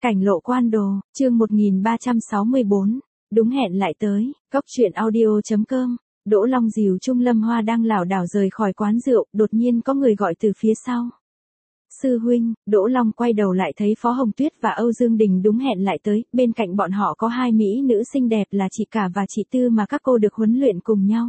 Cảnh lộ quan đồ, chương 1364, đúng hẹn lại tới, góc truyện audio.com, Đỗ Long dìu Trung Lâm Hoa đang lảo đảo rời khỏi quán rượu, đột nhiên có người gọi từ phía sau. Sư huynh, Đỗ Long quay đầu lại thấy Phó Hồng Tuyết và Âu Dương Đình đúng hẹn lại tới, bên cạnh bọn họ có hai mỹ nữ xinh đẹp là chị Cả và chị Tư mà các cô được huấn luyện cùng nhau.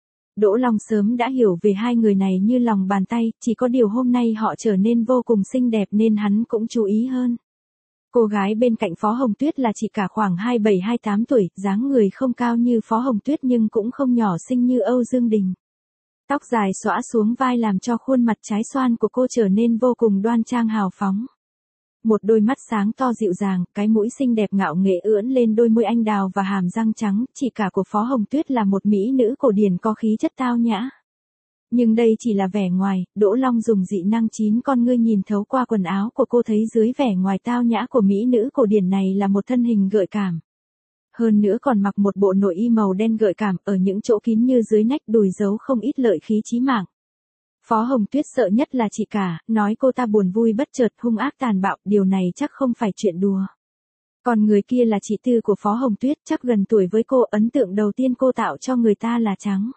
Đỗ Long sớm đã hiểu về hai người này như lòng bàn tay, chỉ có điều hôm nay họ trở nên vô cùng xinh đẹp nên hắn cũng chú ý hơn. Cô gái bên cạnh Phó Hồng Tuyết là chị Cả khoảng 27-28 tuổi, dáng người không cao như Phó Hồng Tuyết nhưng cũng không nhỏ xinh như Âu Dương Đình. Tóc dài xõa xuống vai làm cho khuôn mặt trái xoan của cô trở nên vô cùng đoan trang hào phóng. Một đôi mắt sáng to dịu dàng, cái mũi xinh đẹp ngạo nghễ ưỡn lên đôi môi anh đào và hàm răng trắng, chị Cả của Phó Hồng Tuyết là một mỹ nữ cổ điển có khí chất tao nhã. Nhưng đây chỉ là vẻ ngoài, Đỗ Long dùng dị năng 9 con ngươi nhìn thấu qua quần áo của cô thấy dưới vẻ ngoài tao nhã của mỹ nữ cổ điển này là một thân hình gợi cảm. Hơn nữa còn mặc một bộ nội y màu đen gợi cảm ở những chỗ kín như dưới nách đùi giấu không ít lợi khí chí mạng. Phó Hồng Tuyết sợ nhất là chị Cả, nói cô ta buồn vui bất chợt hung ác tàn bạo, điều này chắc không phải chuyện đùa. Còn người kia là chị Tư của Phó Hồng Tuyết, chắc gần tuổi với cô, ấn tượng đầu tiên cô tạo cho người ta là trắng.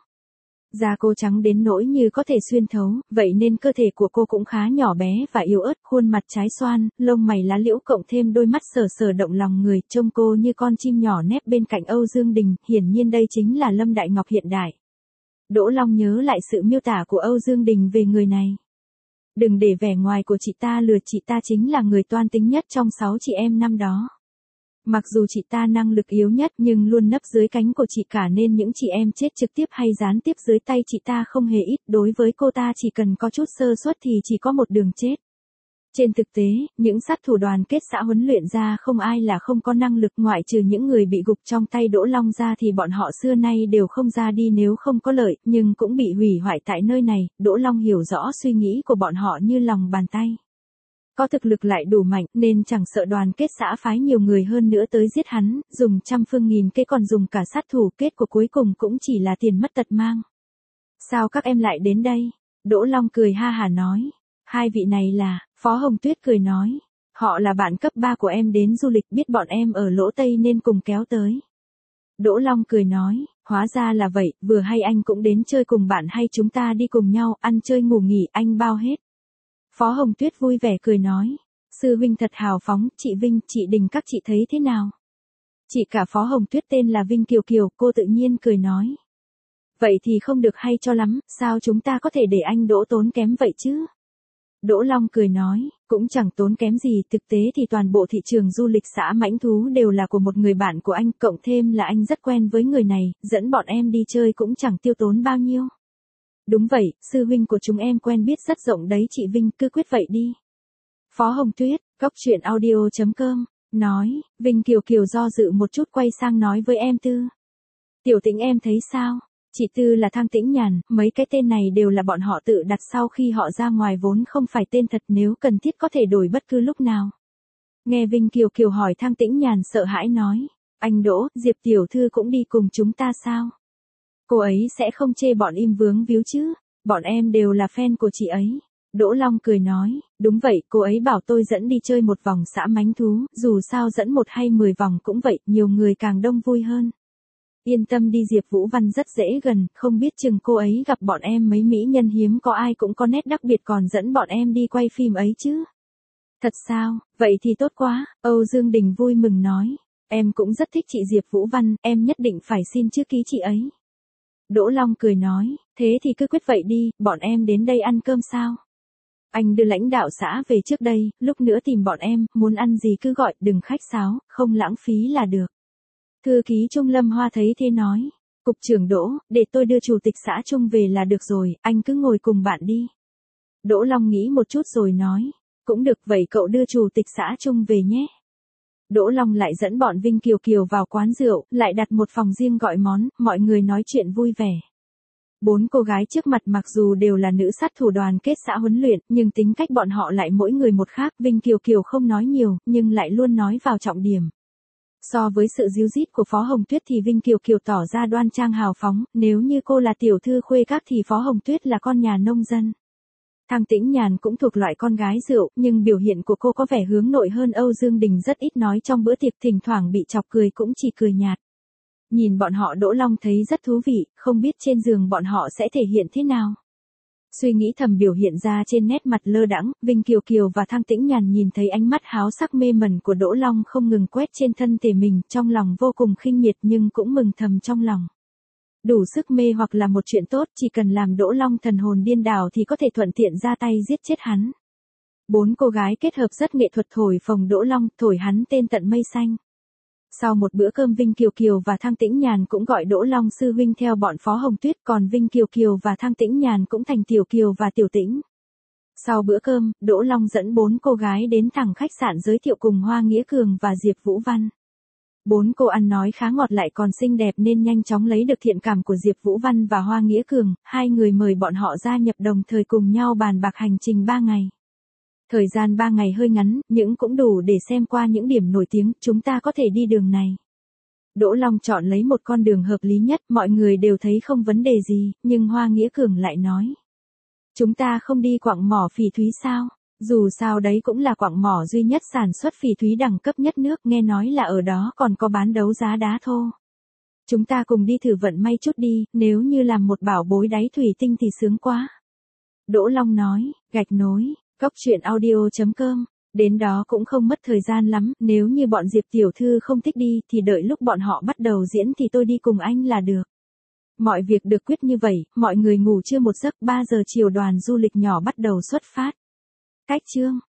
Da cô trắng đến nỗi như có thể xuyên thấu, vậy nên cơ thể của cô cũng khá nhỏ bé và yếu ớt, khuôn mặt trái xoan, lông mày lá liễu cộng thêm đôi mắt sờ sờ động lòng người, trông cô như con chim nhỏ nép bên cạnh Âu Dương Đình, hiển nhiên đây chính là Lâm Đại Ngọc hiện đại. Đỗ Long nhớ lại sự miêu tả của Âu Dương Đình về người này. Đừng để vẻ ngoài của chị ta lừa, chị ta chính là người toan tính nhất trong 6 chị em năm đó. Mặc dù chị ta năng lực yếu nhất nhưng luôn nấp dưới cánh của chị Cả nên những chị em chết trực tiếp hay gián tiếp dưới tay chị ta không hề ít, đối với cô ta chỉ cần có chút sơ suất thì chỉ có một đường chết. Trên thực tế, những sát thủ đoàn kết xã huấn luyện ra không ai là không có năng lực, ngoại trừ những người bị gục trong tay Đỗ Long ra thì bọn họ xưa nay đều không ra đi nếu không có lợi, nhưng cũng bị hủy hoại tại nơi này. Đỗ Long hiểu rõ suy nghĩ của bọn họ như lòng bàn tay. Có thực lực lại đủ mạnh nên chẳng sợ đoàn kết xã phái nhiều người hơn nữa tới giết hắn, dùng trăm phương nghìn kế còn dùng cả sát thủ, kết của cuối cùng cũng chỉ là tiền mất tật mang. Sao các em lại đến đây? Đỗ Long cười ha hả nói. Hai vị này là, Phó Hồng Tuyết cười nói. Họ là bạn cấp 3 của em đến du lịch, biết bọn em ở Lỗ Tây nên cùng kéo tới. Đỗ Long cười nói, hóa ra là vậy, vừa hay anh cũng đến chơi cùng bạn hay chúng ta đi cùng nhau, ăn chơi ngủ nghỉ, anh bao hết. Phó Hồng Tuyết vui vẻ cười nói, sư huynh thật hào phóng, chị Vinh, chị Đình các chị thấy thế nào? Chị Cả Phó Hồng Tuyết tên là Vinh Kiều Kiều, cô tự nhiên cười nói. Vậy thì không được hay cho lắm, sao chúng ta có thể để anh Đỗ tốn kém vậy chứ? Đỗ Long cười nói, cũng chẳng tốn kém gì, thực tế thì toàn bộ thị trường du lịch xã Mãnh Thú đều là của một người bạn của anh, cộng thêm là anh rất quen với người này, dẫn bọn em đi chơi cũng chẳng tiêu tốn bao nhiêu. Đúng vậy, sư huynh của chúng em quen biết rất rộng đấy chị Vinh, cứ quyết vậy đi. Phó Hồng Tuyết, góc truyện audio.com, nói, Vinh Kiều Kiều do dự một chút quay sang nói với em Tư. Tiểu Tĩnh em thấy sao? Chị Tư là Thang Tĩnh Nhàn, mấy cái tên này đều là bọn họ tự đặt sau khi họ ra ngoài vốn không phải tên thật, nếu cần thiết có thể đổi bất cứ lúc nào. Nghe Vinh Kiều Kiều hỏi, Thang Tĩnh Nhàn sợ hãi nói, anh Đỗ, Diệp tiểu thư cũng đi cùng chúng ta sao? Cô ấy sẽ không chê bọn im vướng víu chứ, bọn em đều là fan của chị ấy. Đỗ Long cười nói, đúng vậy, cô ấy bảo tôi dẫn đi chơi một vòng xã Mãnh Thú, dù sao dẫn 1 hay 10 vòng cũng vậy, nhiều người càng đông vui hơn. Yên tâm đi, Diệp Vũ Văn rất dễ gần, không biết chừng cô ấy gặp bọn em mấy mỹ nhân hiếm có ai cũng có nét đặc biệt còn dẫn bọn em đi quay phim ấy chứ. Thật sao, vậy thì tốt quá, Âu Dương Đình vui mừng nói, em cũng rất thích chị Diệp Vũ Văn, em nhất định phải xin chữ ký chị ấy. Đỗ Long cười nói, thế thì cứ quyết vậy đi, bọn em đến đây ăn cơm sao? Anh đưa lãnh đạo xã về trước đây, lúc nữa tìm bọn em, muốn ăn gì cứ gọi, đừng khách sáo, không lãng phí là được. Thư ký Trung Lâm Hoa thấy thế nói, cục trưởng Đỗ, để tôi đưa chủ tịch xã Trung về là được rồi, anh cứ ngồi cùng bạn đi. Đỗ Long nghĩ một chút rồi nói, cũng được, vậy cậu đưa chủ tịch xã Trung về nhé. Đỗ Long lại dẫn bọn Vinh Kiều Kiều vào quán rượu, lại đặt một phòng riêng gọi món, mọi người nói chuyện vui vẻ. 4 cô gái trước mặt mặc dù đều là nữ sát thủ đoàn kết xã huấn luyện, nhưng tính cách bọn họ lại mỗi người một khác, Vinh Kiều Kiều không nói nhiều, nhưng lại luôn nói vào trọng điểm. So với sự díu dít của Phó Hồng Tuyết thì Vinh Kiều Kiều tỏ ra đoan trang hào phóng, nếu như cô là tiểu thư khuê các thì Phó Hồng Tuyết là con nhà nông dân. Thang Tĩnh Nhàn cũng thuộc loại con gái rượu, nhưng biểu hiện của cô có vẻ hướng nội hơn Âu Dương Đình rất ít nói trong bữa tiệc, thỉnh thoảng bị chọc cười cũng chỉ cười nhạt. Nhìn bọn họ Đỗ Long thấy rất thú vị, không biết trên giường bọn họ sẽ thể hiện thế nào. Suy nghĩ thầm biểu hiện ra trên nét mặt lơ đãng, Vinh Kiều Kiều và Thang Tĩnh Nhàn nhìn thấy ánh mắt háo sắc mê mẩn của Đỗ Long không ngừng quét trên thân thể mình, trong lòng vô cùng khinh miệt nhưng cũng mừng thầm trong lòng. Đủ sức mê hoặc là một chuyện tốt, chỉ cần làm Đỗ Long thần hồn điên đảo thì có thể thuận tiện ra tay giết chết hắn. 4 cô gái kết hợp rất nghệ thuật thổi phồng Đỗ Long, thổi hắn tên tận mây xanh. Sau một bữa cơm Vinh Kiều Kiều và Thang Tĩnh Nhàn cũng gọi Đỗ Long sư huynh theo bọn Phó Hồng Tuyết, còn Vinh Kiều Kiều và Thang Tĩnh Nhàn cũng thành Tiểu Kiều và Tiểu Tĩnh. Sau bữa cơm, Đỗ Long dẫn 4 cô gái đến thẳng khách sạn giới thiệu cùng Hoa Nghĩa Cường và Diệp Vũ Văn. 4 cô ăn nói khá ngọt lại còn xinh đẹp nên nhanh chóng lấy được thiện cảm của Diệp Vũ Văn và Hoa Nghĩa Cường, hai người mời bọn họ gia nhập đồng thời cùng nhau bàn bạc hành trình 3 ngày. Thời gian 3 ngày hơi ngắn, nhưng cũng đủ để xem qua những điểm nổi tiếng, chúng ta có thể đi đường này. Đỗ Long chọn lấy một con đường hợp lý nhất, mọi người đều thấy không vấn đề gì, nhưng Hoa Nghĩa Cường lại nói. Chúng ta không đi quặng mỏ phỉ thúy sao? Dù sao đấy cũng là quặng mỏ duy nhất sản xuất phỉ thúy đẳng cấp nhất nước, nghe nói là ở đó còn có bán đấu giá đá thô. Chúng ta cùng đi thử vận may chút đi, nếu như làm một bảo bối đáy thủy tinh thì sướng quá. Đỗ Long nói, gạch nối, Cóc truyện audio.com, đến đó cũng không mất thời gian lắm, nếu như bọn Diệp tiểu thư không thích đi thì đợi lúc bọn họ bắt đầu diễn thì tôi đi cùng anh là được. Mọi việc được quyết như vậy, mọi người ngủ chưa một giấc, 3 giờ chiều đoàn du lịch nhỏ bắt đầu xuất phát. Cách chương